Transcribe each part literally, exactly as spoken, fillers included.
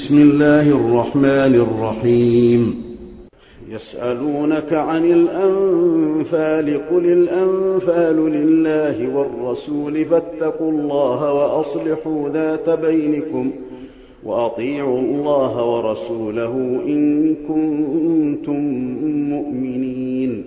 بسم الله الرحمن الرحيم. يسألونك عن الأنفال قل الأنفال لله والرسول فاتقوا الله وأصلحوا ذات بينكم وأطيعوا الله ورسوله إن كنتم مؤمنين.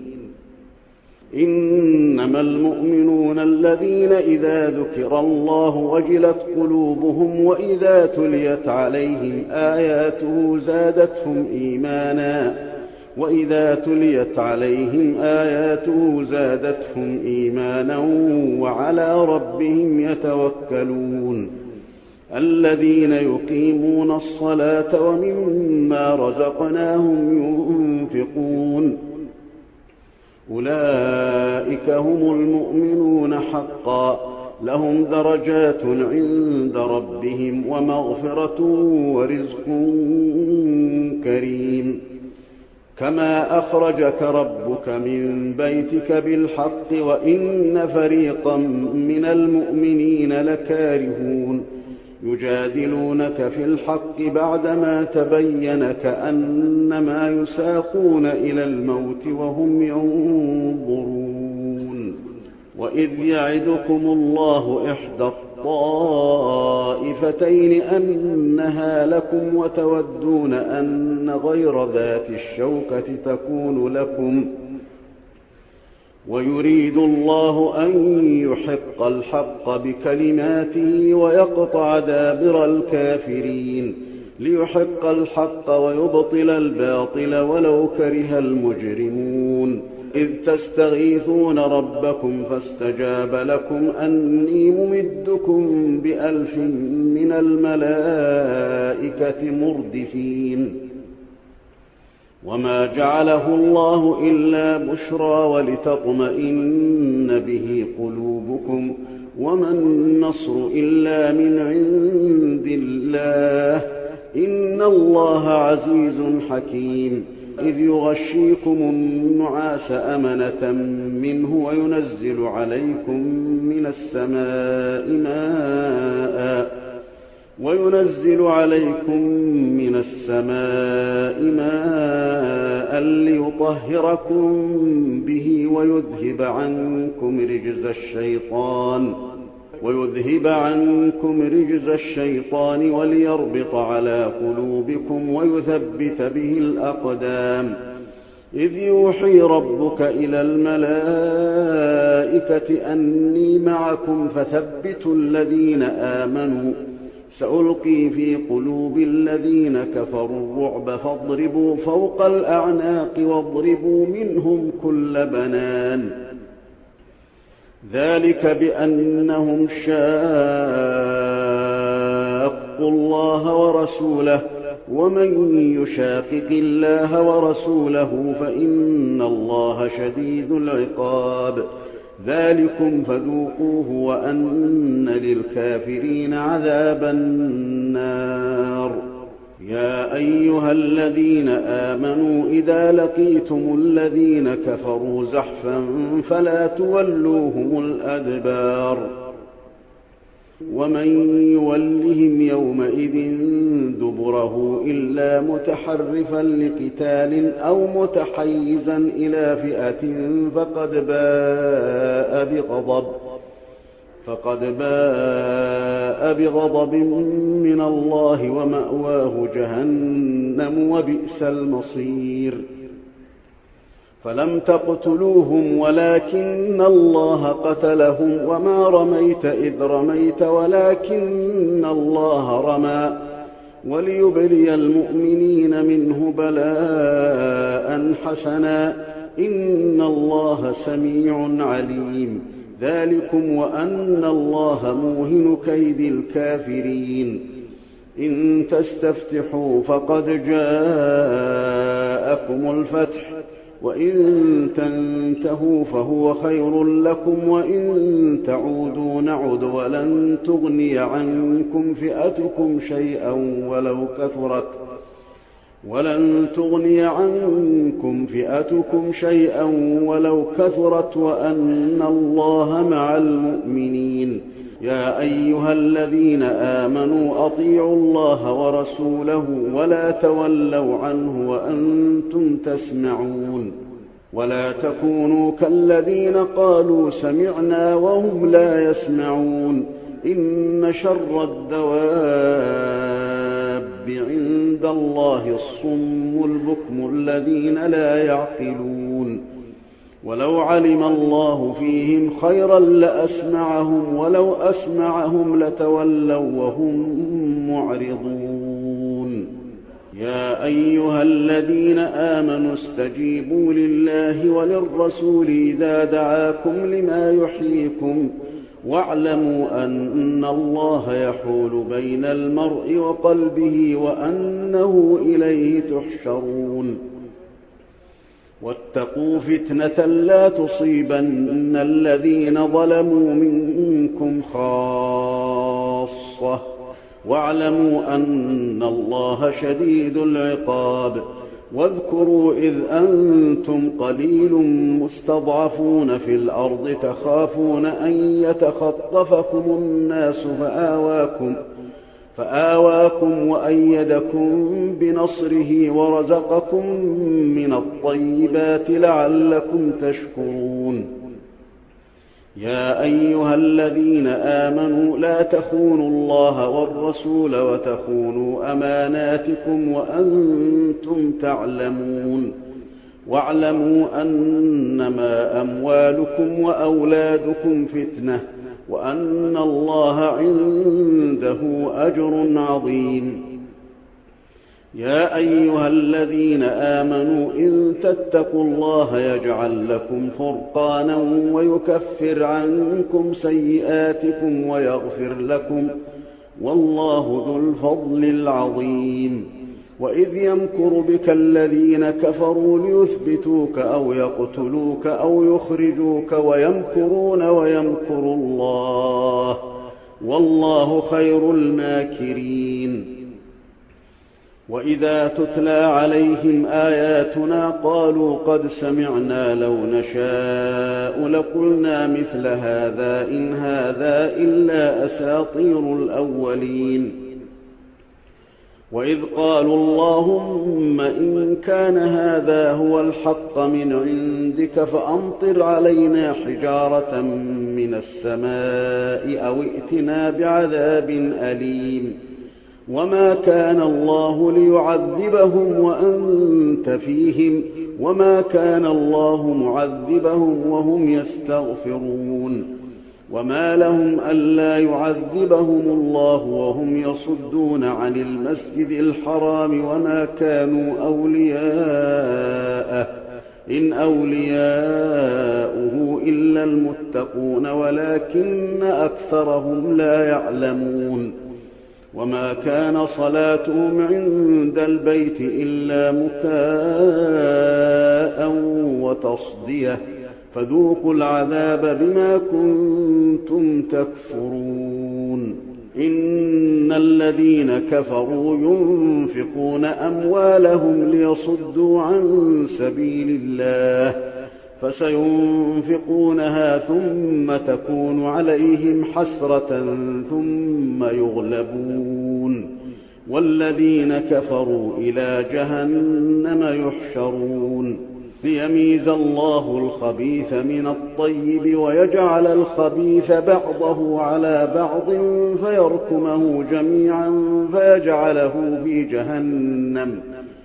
إنما المؤمنون الذين إذا ذكر الله وجلت قلوبهم وإذا تليت عليهم آياته زادتهم إيمانا وإذا تليت عليهم آياته زادتهم إيمانا وعلى ربهم يتوكلون. الذين يقيمون الصلاة ومما رزقناهم ينفقون أولئك هم المؤمنون حقا لهم درجات عند ربهم ومغفرة ورزق كريم. كما أخرجك ربك من بيتك بالحق وإن فريقا من المؤمنين لكارهون يجادلونك في الحق بعدما تبين كأنما يساقون إلى الموت وهم ينظرون. وإذ يعدكم الله إحدى الطائفتين أنها لكم وتودون أن غير ذات الشوكة تكون لكم ويريد الله أن يحق الحق بكلماته ويقطع دابر الكافرين ليحق الحق ويبطل الباطل ولو كره المجرمون. إذ تستغيثون ربكم فاستجاب لكم أني ممدكم بألف من الملائكة مردفين. وما جعله الله إلا بشرى ولتطمئن به قلوبكم وما النصر إلا من عند الله إن الله عزيز حكيم. إذ يغشيكم النعاس أمنة منه وينزل عليكم من السماء ماء وينزل عليكم من السماء ماء ليطهركم به ويذهب عنكم رجز الشيطان ويذهب عنكم رجز الشيطان وليربط على قلوبكم ويثبت به الأقدام. إذ يوحي ربك إلى الملائكة أني معكم فثبتوا الذين آمنوا سألقي في قلوب الذين كفروا الرعب فاضربوا فوق الأعناق واضربوا منهم كل بنان. ذلك بأنهم شاقوا الله ورسوله ومن يشاقق الله ورسوله فإن الله شديد العقاب. ذلكم فذوقوه وأن للكافرين عذاب النار. يا أيها الذين آمنوا إذا لقيتم الذين كفروا زحفا فلا تولوهم الأدبار. ومن يولهم يومئذ دبره إلا متحرفا لقتال أو متحيزا إلى فئة فقد باء بغضب فقد باء بغضب من الله ومأواه جهنم وبئس المصير. فلم تقتلوهم ولكن الله قتلهم وما رميت إذ رميت ولكن الله رمى وليبلي المؤمنين منه بلاء حسنا إن الله سميع عليم. ذلكم وأن الله موهن كيد الكافرين. إن تستفتحوا فقد جاءكم الفتح وإن تنتهوا فهو خير لكم وإن تعودوا نعد ولن تغني عنكم فئتكم شيئا ولو كثرت ولن تغني عنكم فئتكم شيئا ولو كثرت وأن الله مع المؤمنين. يا أيها الذين آمنوا أطيعوا الله ورسوله ولا تولوا عنه وأنتم تسمعون ولا تكونوا كالذين قالوا سمعنا وهم لا يسمعون إن شر الدواب عند الله الصم البكم الذين لا يعقلون ولو علم الله فيهم خيرا لأسمعهم ولو أسمعهم لتولوا وهم معرضون يا أيها الذين آمنوا استجيبوا لله وللرسول إذا دعاكم لما يحييكم واعلموا أن الله يحول بين المرء وقلبه وأنه إليه تحشرون واتقوا فتنة لا تصيبن الذين ظلموا منكم خاصة واعلموا أن الله شديد العقاب واذكروا إذ أنتم قليل مستضعفون في الأرض تخافون أن يتخطفكم الناس فآواكم فآواكم وأيدكم بنصره ورزقكم من الطيبات لعلكم تشكرون يا أيها الذين آمنوا لا تخونوا الله والرسول وتخونوا أماناتكم وأنتم تعلمون واعلموا أنما أموالكم وأولادكم فتنة وأن الله عنده أجر عظيم يا أيها الذين آمنوا إن تتقوا الله يجعل لكم فرقانا ويكفر عنكم سيئاتكم ويغفر لكم والله ذو الفضل العظيم وإذ يمكر بك الذين كفروا ليثبتوك أو يقتلوك أو يخرجوك ويمكرون ويمكر الله والله خير الماكرين وإذا تتلى عليهم آياتنا قالوا قد سمعنا لو نشاء لقلنا مثل هذا إن هذا إلا أساطير الأولين وإذ قالوا اللهم إن كان هذا هو الحق من عندك فأمطر علينا حجارة من السماء أو ائتنا بعذاب أليم وما كان الله ليعذبهم وأنت فيهم وما كان الله معذبهم وهم يستغفرون وما لهم ألا يعذبهم الله وهم يصدون عن المسجد الحرام وما كانوا أولياءه إن أولياؤه إلا المتقون ولكن أكثرهم لا يعلمون وما كان صلاتهم عند البيت إلا مكاء وتصدية فذوقوا العذاب بما كنتم تكفرون إن الذين كفروا ينفقون أموالهم ليصدوا عن سبيل الله فسينفقونها ثم تكون عليهم حسرة ثم يغلبون والذين كفروا إلى جهنم يحشرون ليميز الله الخبيث من الطيب ويجعل الخبيث بعضه على بعض فيركمه جميعا فيجعله في جهنم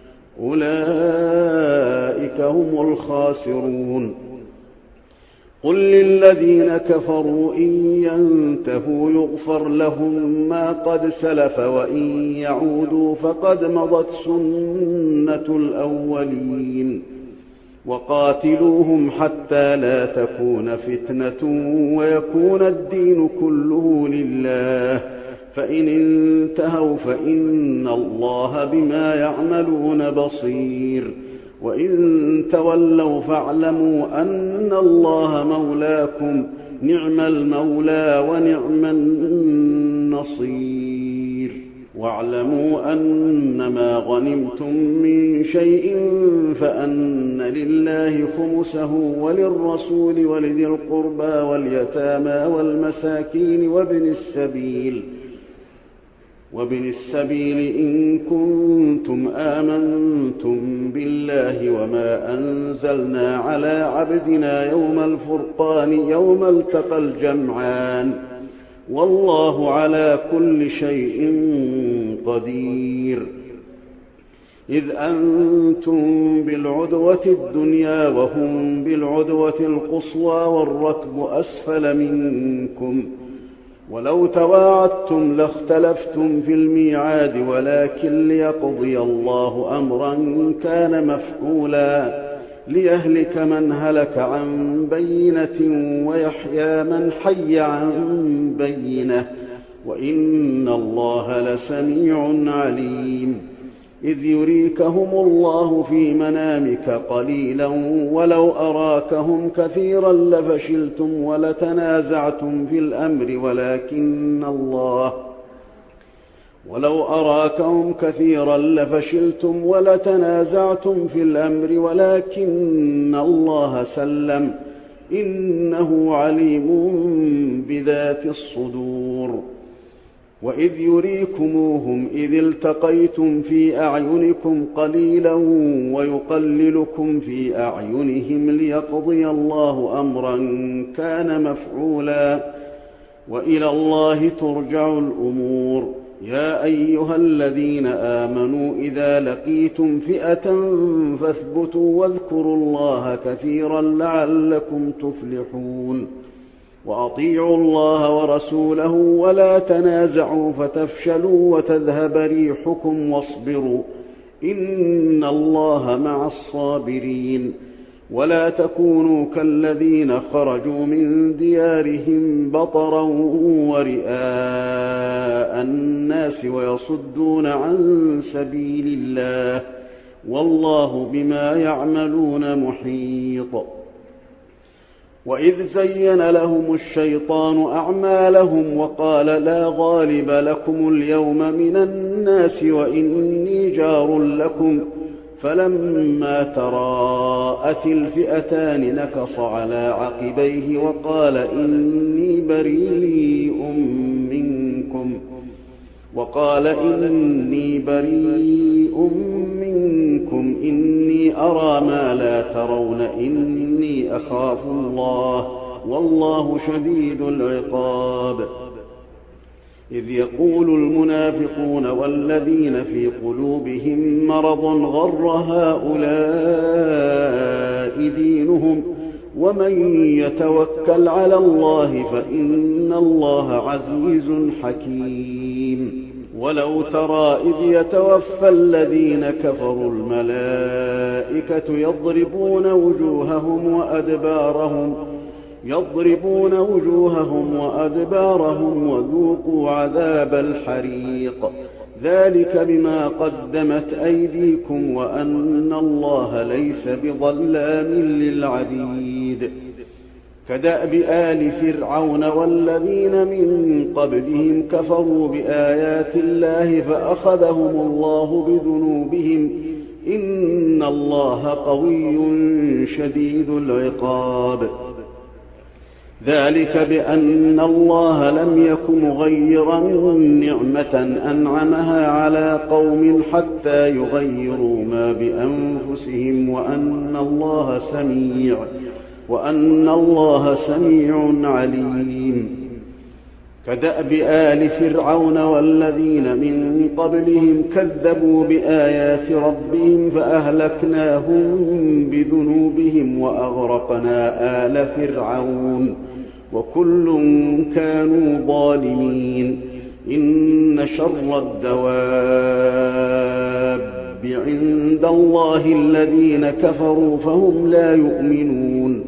أولئك هم الخاسرون قل للذين كفروا إن ينتهوا يغفر لهم ما قد سلف وإن يعودوا فقد مضت سنة الأولين وقاتلوهم حتى لا تكون فتنة ويكون الدين كله لله فإن انتهوا فإن الله بما يعملون بصير وإن تولوا فاعلموا أن الله مولاكم نعم المولى ونعم النصير واعلموا أنما غنمتم من شيء فأن لله خمسه وللرسول ولذي القربى واليتامى والمساكين وابن السبيل وابن السبيل إن كنتم آمنتم بالله وما أنزلنا على عبدنا يوم الفرقان يوم التقى الجمعان والله على كل شيء قدير. إذ أنتم بالعدوة الدنيا وهم بالعدوة القصوى والركب أسفل منكم ولو تواعدتم لاختلفتم في الميعاد ولكن ليقضي الله أمرا كان مفعولا ليهلك من هلك عن بينة ويحيى من حي عن بينة وإن الله لسميع عليم. إذ يريكهم الله في منامك قليلا ولو أراكهم كثيرا لفشلتم ولتنازعتم في الأمر ولكن الله ولو أراكهم كثيرا لفشلتم ولتنازعتم في الأمر ولكن الله سلم إنه عليم بذات الصدور. وإذ يريكموهم إذ التقيتم في أعينكم قليلا ويقللكم في أعينهم ليقضي الله أمرا كان مفعولا وإلى الله ترجع الأمور. يا أيها الذين آمنوا إذا لقيتم فئة فاثبتوا واذكروا الله كثيرا لعلكم تفلحون. وأطيعوا الله ورسوله ولا تنازعوا فتفشلوا وتذهب ريحكم واصبروا إن الله مع الصابرين. ولا تكونوا كالذين خرجوا من ديارهم بطرا ورئاء الناس ويصدون عن سبيل الله والله بما يعملون محيط. وإذ زين لهم الشيطان أعمالهم وقال لا غالب لكم اليوم من الناس وإني جار لكم فلما تراءت الفئتان نكص على عقبيه وقال إني بريء منكم وقال إني بريء منكم إني أرى ما لا ترون إني أخاف الله والله شديد العقاب. إذ يقول المنافقون والذين في قلوبهم مرض غر هؤلاء دينهم ومن يتوكل على الله فإن الله عزيز حكيم. ولو ترى إذ يتوفى الذين كفروا الملائكة يضربون وجوههم وأدبارهم يضربون وجوههم وأدبارهم وذوقوا عذاب الحريق ذلك بما قدمت أيديكم وأن الله ليس بظلام للعبيد. كدأب آل فرعون والذين من قبلهم كفروا بآيات الله فأخذهم الله بذنوبهم إن الله قوي شديد العقاب. ذلك بأن الله لم يك مغيرا نعمة أنعمها على قوم حتى يغيروا ما بأنفسهم وأن الله سميع وأن الله سميع عليم. كدأب آل فرعون والذين من قبلهم كذبوا بآيات ربهم فأهلكناهم بذنوبهم وأغرقنا آل فرعون وكل كانوا ظالمين. إن شر الدواب عند الله الذين كفروا فهم لا يؤمنون.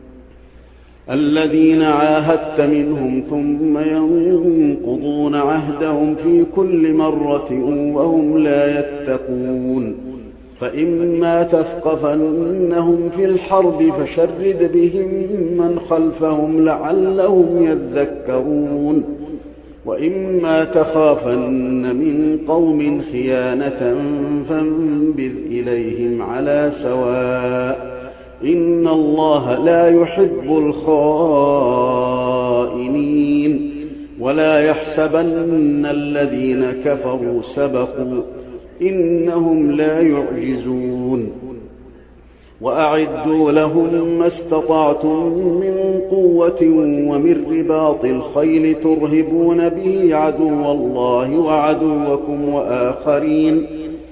الذين عاهدت منهم ثم ينقضون عهدهم في كل مرة وهم لا يتقون. فإما تثقفنهم في الحرب فشرد بهم من خلفهم لعلهم يذكرون. وإما تخافن من قوم خيانة فانبذ إليهم على سواء إن الله لا يحب الخائنين ولا يحسبن الذين كفروا سبقوا إنهم لا يعجزون وأعدوا لهم ما استطعتم من قوة ومن رباط الخيل ترهبون به عدو الله وعدوكم وآخرين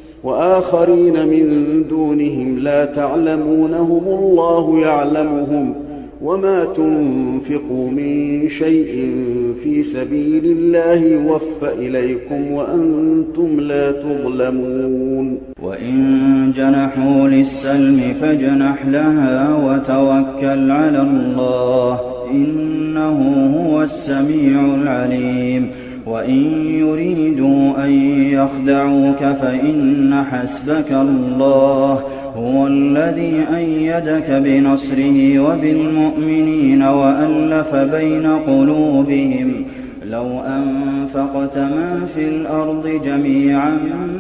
وآخرين من دونهم لا تعلمونهم الله يعلمهم وما تنفقوا من شيء في سبيل الله يوفى إليكم وأنتم لا تظلمون وإن جنحوا للسلم فاجنح لها وتوكل على الله إنه هو السميع العليم وإن يريدوا أن يخدعوك فإن حسبك الله هو الذي أيدك بنصره وبالمؤمنين وألف بين قلوبهم لو أنفقت ما في الأرض جميعا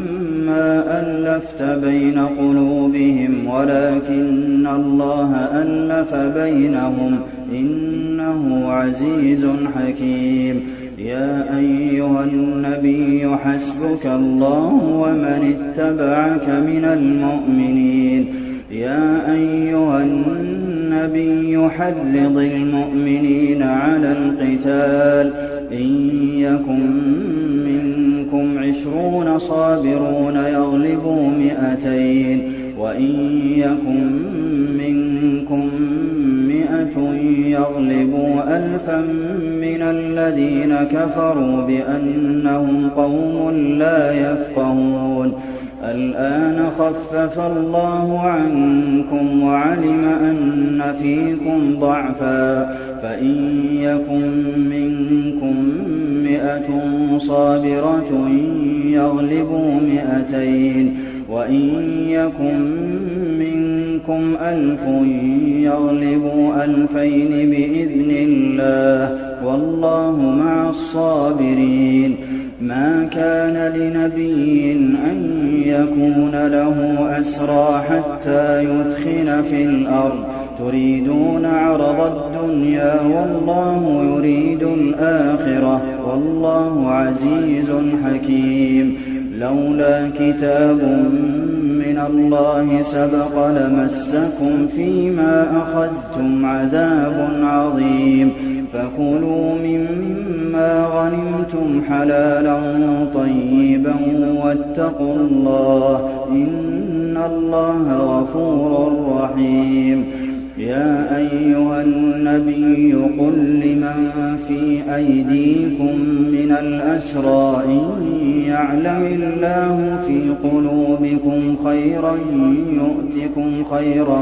ما ألفت بين قلوبهم ولكن الله ألف بينهم إنه عزيز حكيم يا أيها النبي حسبك الله ومن اتبعك من المؤمنين يا أيها النبي حرض المؤمنين على القتال إن يكن منكم عشرون صابرون يغلبوا مئتين وإن يكن منكم مئة يغلبوا ألفا من الذين كفروا بأنهم قوم لا يفقهون الآن خفف الله عنكم وعلم أن فيكم ضعفا فإن يكن منكم مئة صابرة يغلبوا مئتين وإن يكن منكم ألف يغلبوا ألفين بإذن الله والله مع الصابرين ما كان لنبي أن يكون له أسرى حتى يدخن في الأرض تريدون عرض الدنيا والله يريد الآخرة والله عزيز حكيم لولا كتاب من الله سبق لمسكم فيما أخذتم عذاب عظيم فكلوا مما غنمتم حلالا طيبا واتقوا الله إن الله غفور رحيم يا أيها النبي قل لمن في أيديكم من الأسرى إن يعلم الله في قلوبكم خيرا يؤتكم خيرا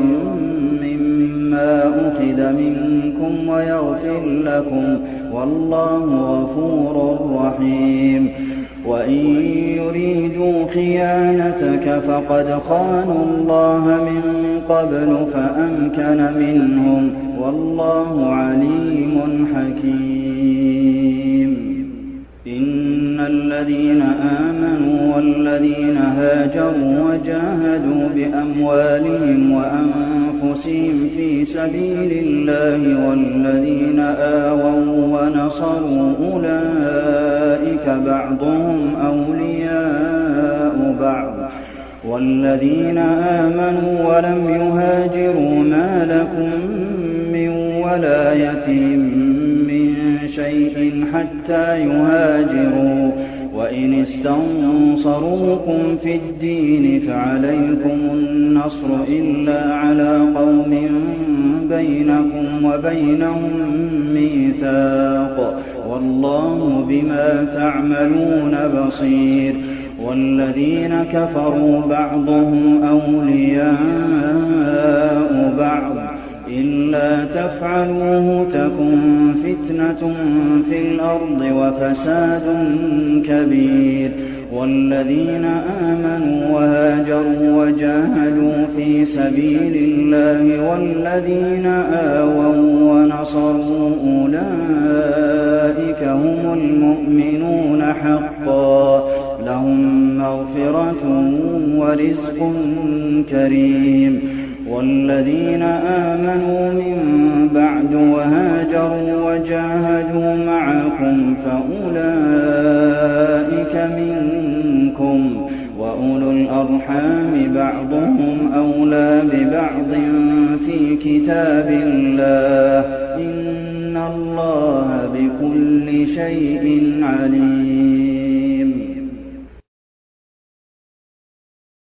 مما أخذ منكم ويغفر لكم والله غفور رحيم وإن يريدوا خيانتك فقد خانوا الله من قبل فأمكن منهم والله عليم حكيم إن الذين آمنوا والذين هاجروا وجاهدوا بأموالهم وأنفسهم في سبيل الله والذين آووا ونصروا أولئك بعضهم أولياء بعض والذين آمنوا ولم يهاجروا ما لكم من ولايتهم من شيء حتى يهاجروا وإن استنصروكم في الدين فعليكم النصر إلا على قوم بينكم وبينهم ميثاق والله بما تعملون بصير والذين كفروا بعضهم أولياء بعض إِلَّا تَفْعَلُوهُ تَكُن فِتْنَةٌ فِي الْأَرْضِ وَفَسَادٌ كَبِيرٌ وَالَّذِينَ آمَنُوا وَهَاجَرُوا وَجَاهَدُوا فِي سَبِيلِ اللَّهِ وَالَّذِينَ آوَوا وَّنَصَرُوا أُولَٰئِكَ هُمُ الْمُؤْمِنُونَ حَقًّا ۚ لَّهُم مَّغْفِرَةٌ وَرِزْقٌ كَرِيمٌ وَالَّذِينَ آمَنُوا مِن بَعْدُ وَهَاجَرُوا وَجَاهَدُوا مَعَكُمْ فَأُولَٰئِكَ مِنكُمْ ۚ وَأُولُو الْأَرْحَامِ بَعْضُهُمْ أَوْلَىٰ بِبَعْضٍ فِي كِتَابِ اللَّهِ